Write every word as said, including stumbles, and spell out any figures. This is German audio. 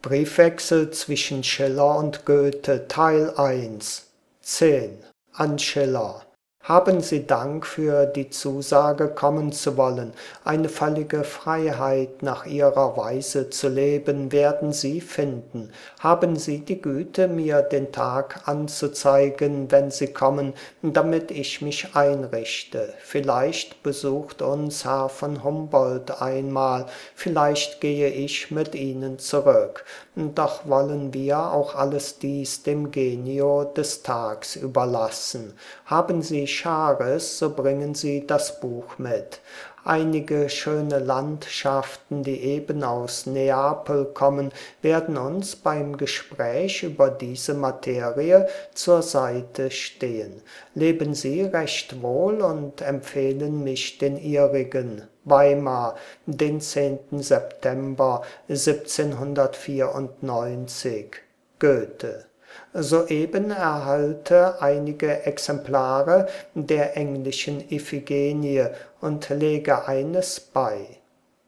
Briefwechsel zwischen Schiller und Goethe, Teil eins. zehn. An Schiller. Haben Sie Dank für die Zusage, kommen zu wollen. Eine völlige Freiheit, nach Ihrer Weise zu leben, werden Sie finden. Haben Sie die Güte, mir den Tag anzuzeigen, wenn Sie kommen, damit ich mich einrichte. Vielleicht besucht uns Herr von Humboldt einmal, vielleicht gehe ich mit Ihnen zurück. Doch wollen wir auch alles dies dem Genio des Tags überlassen. Haben Sie Schares, so bringen Sie das Buch mit. Einige schöne Landschaften, die eben aus Neapel kommen, werden uns beim Gespräch über diese Materie zur Seite stehen. Leben Sie recht wohl und empfehlen mich den Ihrigen. Weimar, den zehnten September siebzehnhundertvierundneunzig. Goethe. Soeben erhalte einige Exemplare der englischen Iphigenie und lege eines bei.